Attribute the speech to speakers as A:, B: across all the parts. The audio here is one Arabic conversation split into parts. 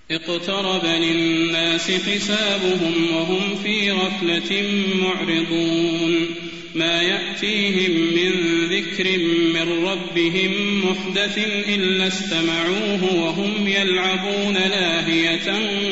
A: اقترب للناس حسابهم وهم في غفلة معرضون ما يأتيهم من ذكر من ربهم محدث إلا استمعوه وهم يلعبون لاهية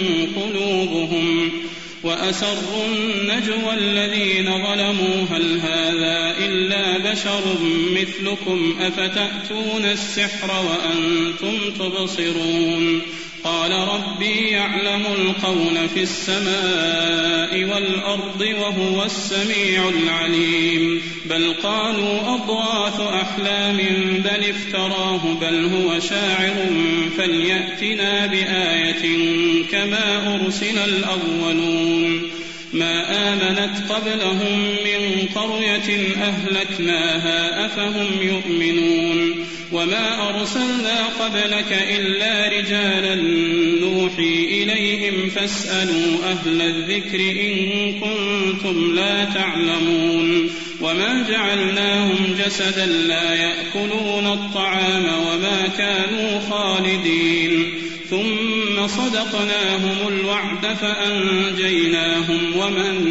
A: قلوبهم وأسروا النجوى الذين ظلموا هل هذا إلا بشر مثلكم أفتأتون السحر وأنتم تبصرون قال ربي يعلم القول في السماء والأرض وهو السميع العليم بل قالوا أضغاث أحلام بل افتراه بل هو شاعر فليأتنا بآية كما أرسل الأولون ما آمنت قبلهم من قرية أهلكناها أفهم يؤمنون وما أرسلنا قبلك إلا رجالا نوحي إليهم فاسألوا أهل الذكر إن كنتم لا تعلمون وما جعلناهم جسدا لا يأكلون الطعام وما كانوا خالدين ثم صدقناهم الوعد فأنجيناهم ومن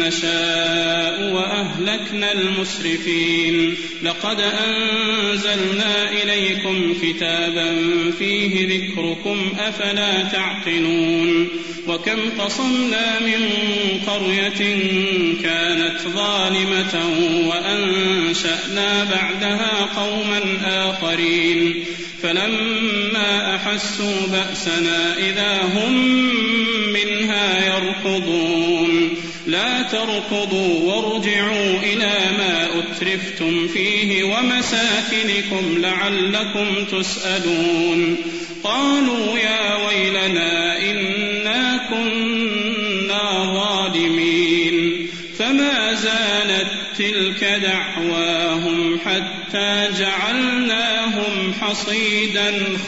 A: نشاء وأهلكنا المسرفين لقد أنزلنا إليكم كتابا فيه ذكركم أفلا تعقلون وكم قصمنا من قرية كانت ظالمة وأنشأنا بعدها قوما آخرين فلما أحسوا بأسنا إذا هم منها يركضون لا تركضوا وارجعوا إلى ما أترفتم فيه ومساكنكم لعلكم تسألون قالوا يا ويلنا إنا كنا ظالمين فما زالت تلك دعواهم حتى جعلناهم حصيدا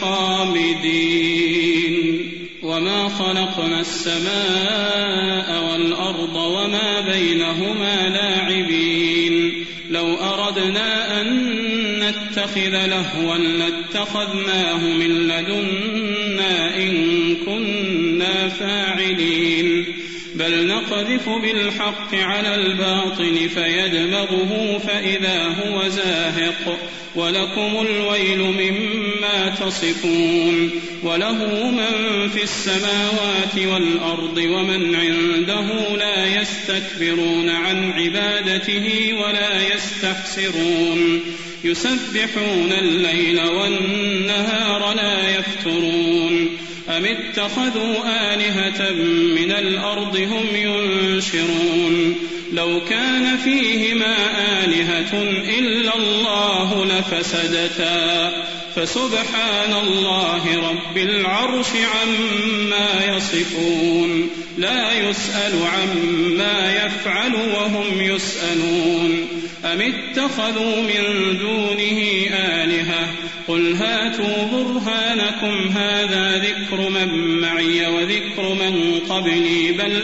A: خامدين وما خلقنا السماء والأرض وما بينهما لاعبين لو أردنا أن نتخذ لهوا لاتخذناه من لدنا إن كنا فاعلين بل نقذف بالحق على الباطل فيدمغه فإذا هو زاهق ولكم الويل مما تصفون وله من في السماوات والأرض ومن عنده لا يستكبرون عن عبادته ولا يستحسرون يسبحون الليل والنهار لا يفترون أم اتخذوا آلهة من الأرض هم ينشرون لو كان فيهما آلهة إلا الله لفسدتا فسبحان الله رب العرش عما يصفون لا يسأل عما يفعل وهم يسألون أم اتخذوا من دونه آلهة قل هاتوا برهانكم هذا ذكر من معي وذكر من قبلي بل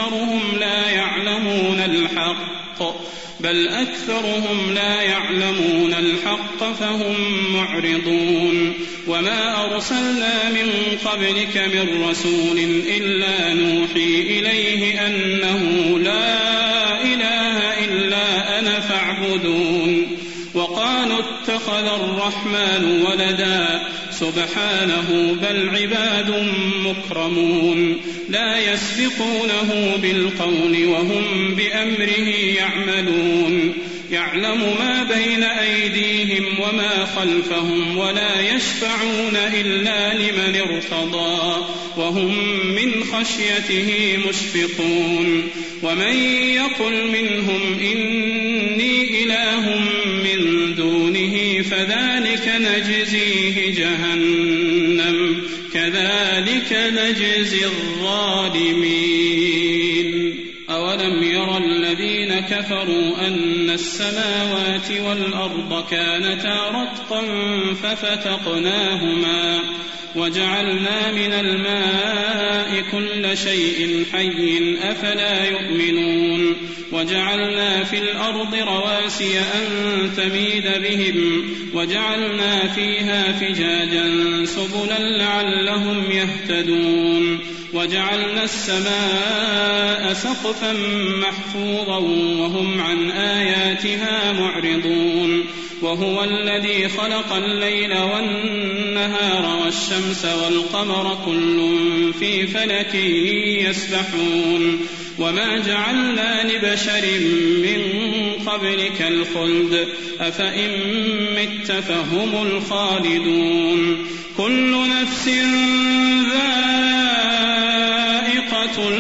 A: أكثرهم لا يعلمون الحق فهم معرضون وما أرسلنا من قبلك من رسول إلا نوحي إليه أنه لا إله إلا أنا فاعبدون وقالوا اتخذ الرحمن ولدا سبحانه بل عباد مكرمون لا يسبقونه بالقول وهم بأمره يعملون يعلم ما بين أيديهم وما خلفهم ولا يشفعون إلا لمن ارتضى وهم من خشيته مشفقون ومن يقل منهم إني إله من دونه فذلك نجزيه جهنم كذلك نجزي الظالمين أولم يرى الذين كفروا أن السماوات والأرض كانتا رتقا ففتقناهما وجعلنا من الماء الله كل شيء حي أفلا يؤمنون وجعلنا في الأرض رواسي أن تميد بهم وجعلنا فيها فجاجا سبلا لعلهم يهتدون وجعلنا السماء سقفا محفوظا وهم عن آياتها معرضون وهو الذي خلق الليل والنهار والشمس والقمر كل في فلك يسبحون وما جعلنا لبشر من قبلك الخلد أفإن مت فهم الخالدون كل نفس ذائقة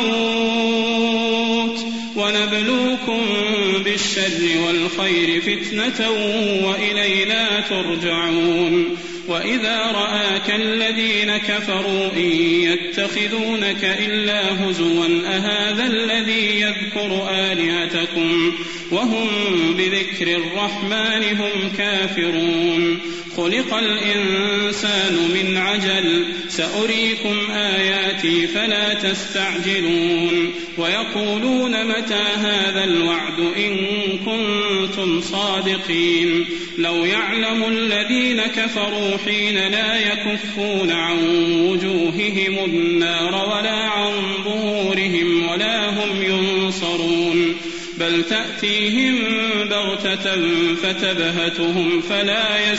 A: الموت ونبلوكم بالشر والخير فتنة وإلينا ترجعون وإذا رآك الذين كفروا إن يتخذونك إلا هزوا أهذا الذي يذكر آلهتكم وهم بذكر الرحمن هم كافرون خلق الإنسان من عجل سأريكم آياتي فلا تستعجلون ويقولون متى هذا الوعد إن كنتم صادقين لو يعلم الذين كفروا حين لا يكفون عن وجوههم النار ولا عن ظهورهم ولا هم ينصرون بل تأتيهم بغتة فتبهتهم فلا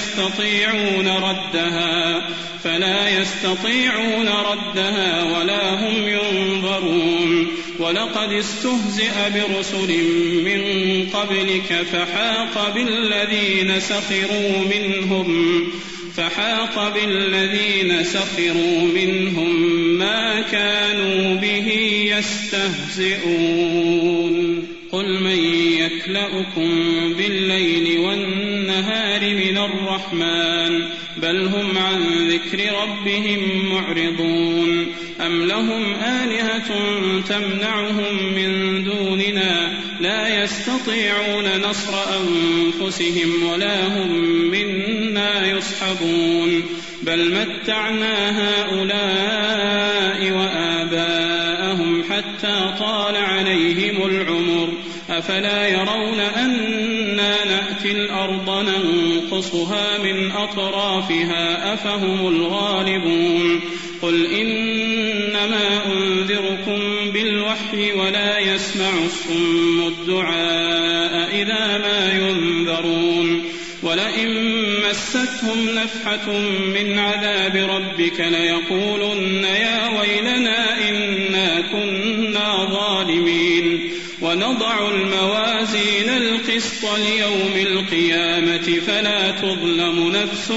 A: يستطيعون ردها ولا هم ينظرون ولقد استهزئ برسل من قبلك فحاق بالذين سخروا منهم ما كانوا به يستهزئون قل من يكلؤكم بالليل والنهار من الرحمن بل هم عن ذكر ربهم معرضون أم لهم آلهة تمنعهم من دوننا لا يستطيعون نصر أنفسهم ولا هم منا يصحبون بل متعنا هؤلاء وآباءهم حتى طال عليهم العمر أفلا يرون أنا نأتي الأرض ننقصها من أطرافها أفهم الغالبون قل إنما أنذركم بالوحي ولا يسمع الصم الدعاء إذا ما ينذرون ولئن مستهم نفحة من عذاب ربك ليقولن يا ويلنا إنا كنا ظالمين ونضع الموازين القسط ليوم القيامة فلا تظلم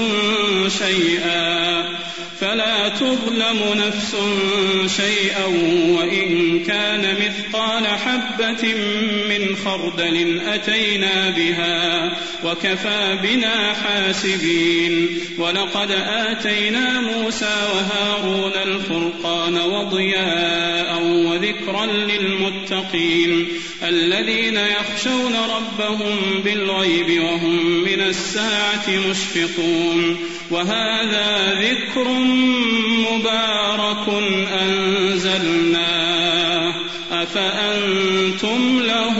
A: نفس شيئا وإن كان مثقال حبة من خردل أتينا بها وكفى بنا حاسبين ولقد آتينا موسى وهارون الفرقان وضياء وذكرا للمتقين الذين يخشون ربهم بالغيب وهم من الساعة مشفقون وهذا ذكر مبارك أنزلناه أفأنتم له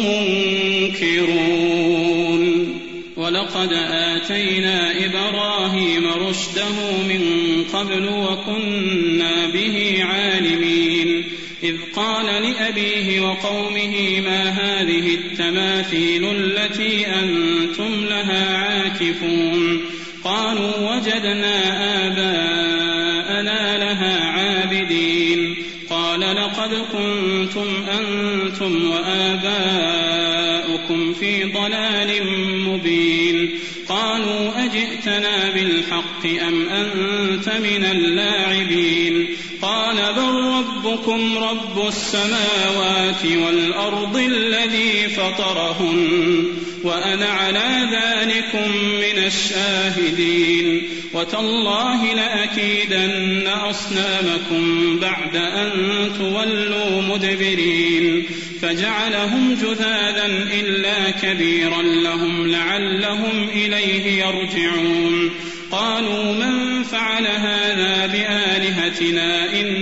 A: منكرون ولقد آتينا إبراهيم رشده من قبل وكنا به عالمين إذ قال لأبيه وقومه ما هذه التماثيل التي أنتم لها عاكفون قالوا وجدنا آباءنا لها عابدين قال لقد كنتم أنتم وآباؤكم في ضلال مبين قالوا أجئتنا بالحق أم أنت من اللاعبين قال بل ربكم رب السماوات والأرض الذي فطرهن وأنا على ذلكم من الشاهدين وتالله لأكيدن أصنامكم بعد أن تولوا مدبرين فجعلهم جذاذا إلا كبيرا لهم لعلهم إليه يرجعون قالوا من فعل هذا بآلهتنا إنه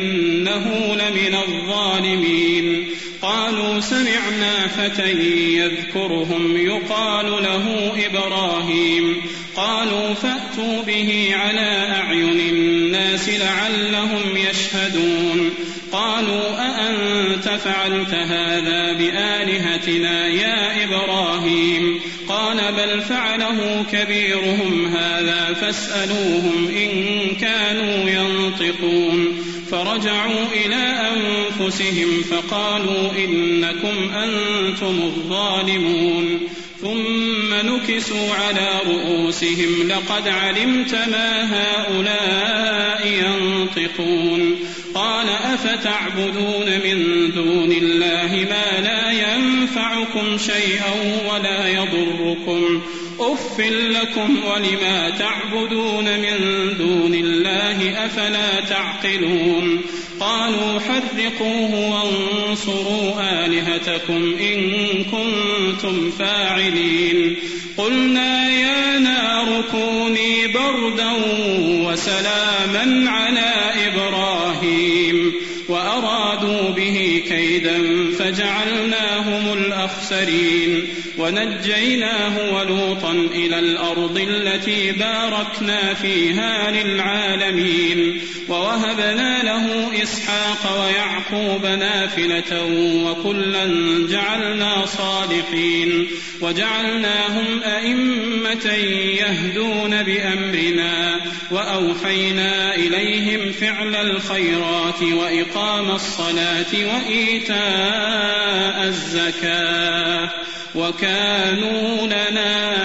A: إنه لمن الظالمين. قالوا سمعنا فتى يذكرهم يقال له إبراهيم. قالوا فأتوا به على أعين الناس لعلهم يشهدون. قالوا أأنت فعلت هذا بآلهتنا يا إبراهيم؟ قال بل فعله كبيرهم هذا فاسألوهم إن كانوا ينطقون. فرجعوا إلى أنفسهم فقالوا إنكم أنتم الظالمون. ثم نكسوا على رؤوسهم لقد علمت ما هؤلاء ينطقون. قال أفتعبدون من دون الله ما لا ينفعكم شيئا ولا يضركم أف لكم ولما تعبدون من دون الله أفلا تعقلون. قالوا حرقوه وانصروا آلهتكم إن كنتم فاعلين. قلنا يا نار كوني بردا وسلاما على إبراهيم وأرادوا به كيدا فجعلناهم الأخسرين. ونجيناه ولوطا إلى الأرض التي باركنا فيها للعالمين. ووهبنا له إسحاق ويعقوب نافلة وكلا جعلنا صالحين. وجعلناهم أئمة يهدون بأمرنا وأوحينا إليهم فعل الخيرات وإقام الصلاة وإيتاء الزكاة وكانوا لنا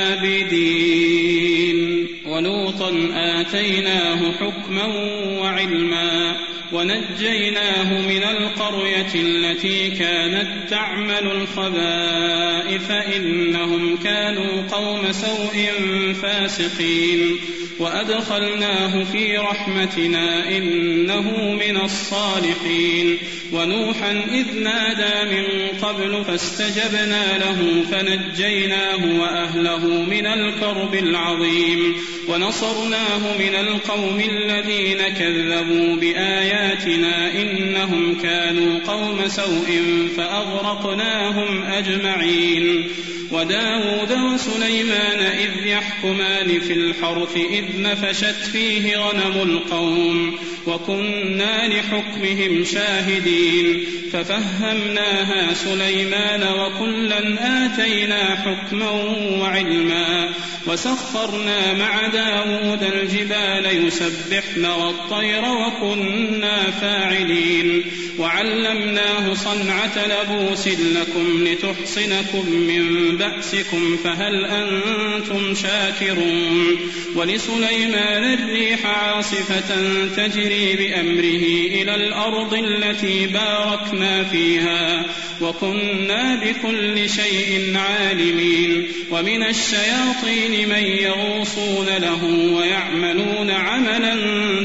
A: عابدين. ولوطا آتيناه حكما وعلما ونجيناه من القرية التي كانت تعمل الخبائث إنهم كانوا قوم سوء فاسقين. وأدخلناه في رحمتنا إنه من الصالحين. ونوحا إذ نادى من قبل فاستجبنا له فنجيناه وأهله من الكرب العظيم. ونصرناه من القوم الذين كذبوا بآياتنا إنهم كانوا قوم سوء فأغرقناهم أجمعين. وداود وسليمان إذ يحكمان في الحرث إذ نفشت فيه غنم القوم وكنا لحكمهم شاهدين. ففهمناها سليمان وكلا آتينا حكما وعلما. وسخرنا مع داود الجبال يسبحن والطير وكنا فاعلين. وعلمناه صنعة لبوس لكم لتحصنكم من بأسكم فهل أنتم شاكرون. ولسليمان الريح عاصفة تجري بأمره إلى الأرض التي باركنا فيها وكنا بكل شيء عالمين. ومن الشياطين من يغوصون له ويعملون عملا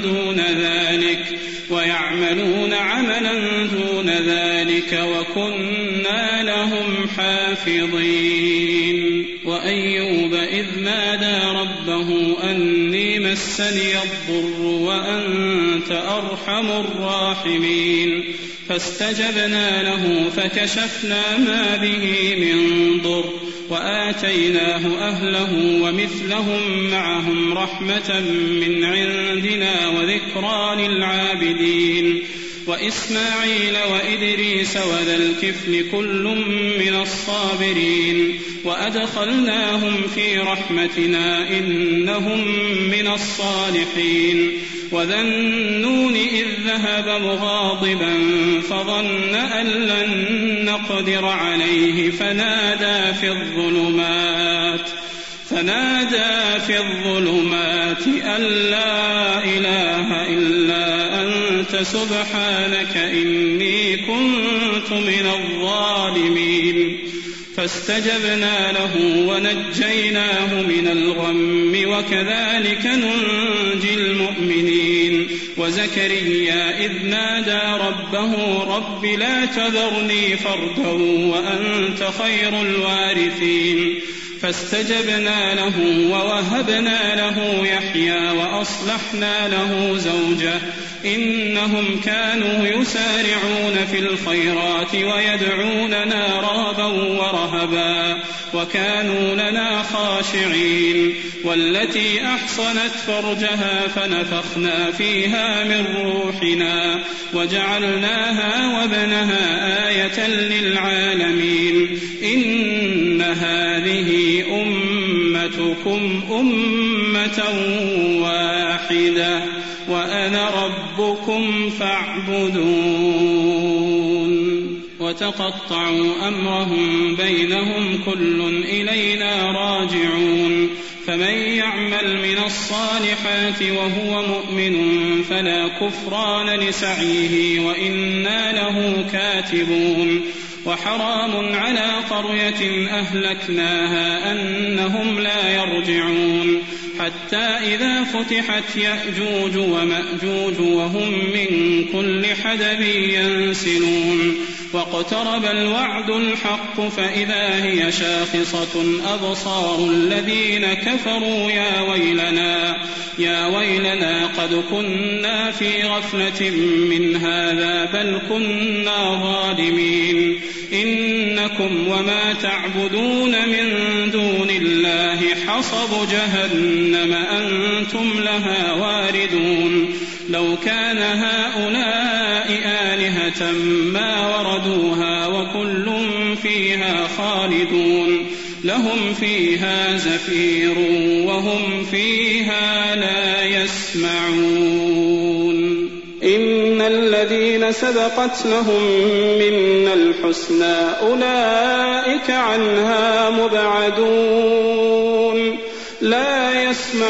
A: دون ذلك وكنا لهم حافظين. وأيوب إذ نادى ربه أني مسني الضر وأنت أرحم الراحمين. فاستجبنا له فكشفنا ما به من ضر وآتيناه أهله ومثلهم معهم رحمة من عندنا وذكرى للعابدين. وإسماعيل وإدريس وذا الكفل كل من الصابرين. وأدخلناهم في رحمتنا إنهم من الصالحين. وذا النون إذ ذهب مغاضبا فظن أن لن نقدر عليه فنادى في الظلمات أن لا إله إلا أنت سبحانك إني كنت من الظالمين. فاستجبنا له ونجيناه من الغم وكذلك ننجي المؤمنين. وزكريا إذ نادى ربه رب لا تذرني فردا وأنت خير الوارثين. فاستجبنا له ووهبنا له يحيى وأصلحنا له زوجه إنهم كانوا يسارعون في الخيرات ويدعوننا رغبا ورهبا وكانوا لنا خاشعين والتي أحصنت فرجها فنفخنا فيها من روحنا وجعلناها وابنها آية للعالمين إن هذه أمتكم أمة واحدة وأنا ربكم فاعبدون وتقطعوا أمرهم بينهم كل إلينا راجعون فمن يعمل من الصالحات وهو مؤمن فلا كفران لسعيه وإنا له كاتبون وحرام على قرية أهلكناها أنهم لا يرجعون حتى إذا فتحت يأجوج ومأجوج وهم من كل حدب ينسلون واقترب الوعد الحق فإذا هي شاخصة أبصار الذين كفروا يا ويلنا قد كنا في غفلة من هذا بل كنا ظالمين إنكم وما تعبدون من دون الله حصب جهنم أنتم لها واردون لو كان هؤلاء آلهة ما وردوها وكل فيها خالدون لهم فيها زفير وهم فيها لا يسمعون إن الذين سبقت لهم منا الحسنى أولئك عنها مبعدون لا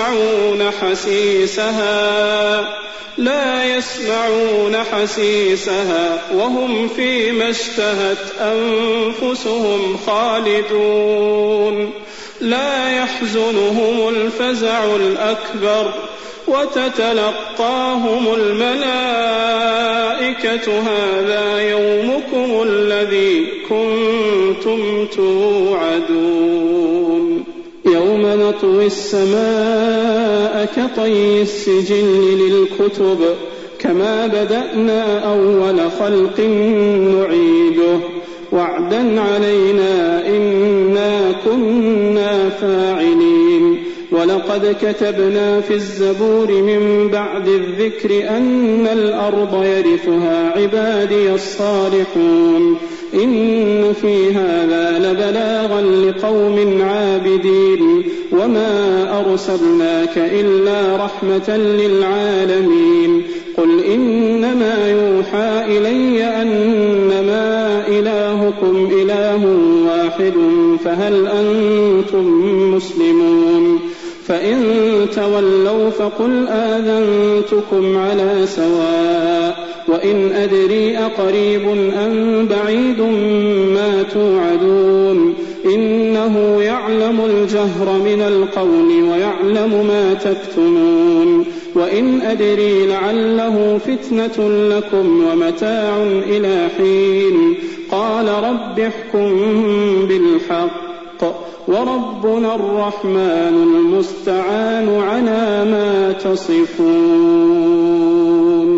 A: يسمعون حسيسها وهم فيما اشتهت أنفسهم خالدون لا يحزنهم الفزع الأكبر وتتلقاهم الملائكة هذا يومكم الذي كنتم توعدون يوم نطوي السماء كطي السجل للكتب كما بدأنا أول خلق نعيده وعدا علينا إنا كنا فاعلين ولقد كتبنا في الزبور من بعد الذكر أن الأرض يرثها عبادي الصالحون إن في هذا لبلاغا لقوم عابدين وما أرسلناك إلا رحمة للعالمين قل إنما يوحى إلي أنما إلهكم إله واحد فهل أنتم مسلمون فإن تولوا فقل آذنتكم على سواء وإن أدري أقريب أم بعيد ما توعدون إنه يعلم الجهر من القول ويعلم ما تكتمون وإن أدري لعله فتنة لكم ومتاع إلى حين قال رب احكم بالحق وربنا الرحمن المستعان على ما تصفون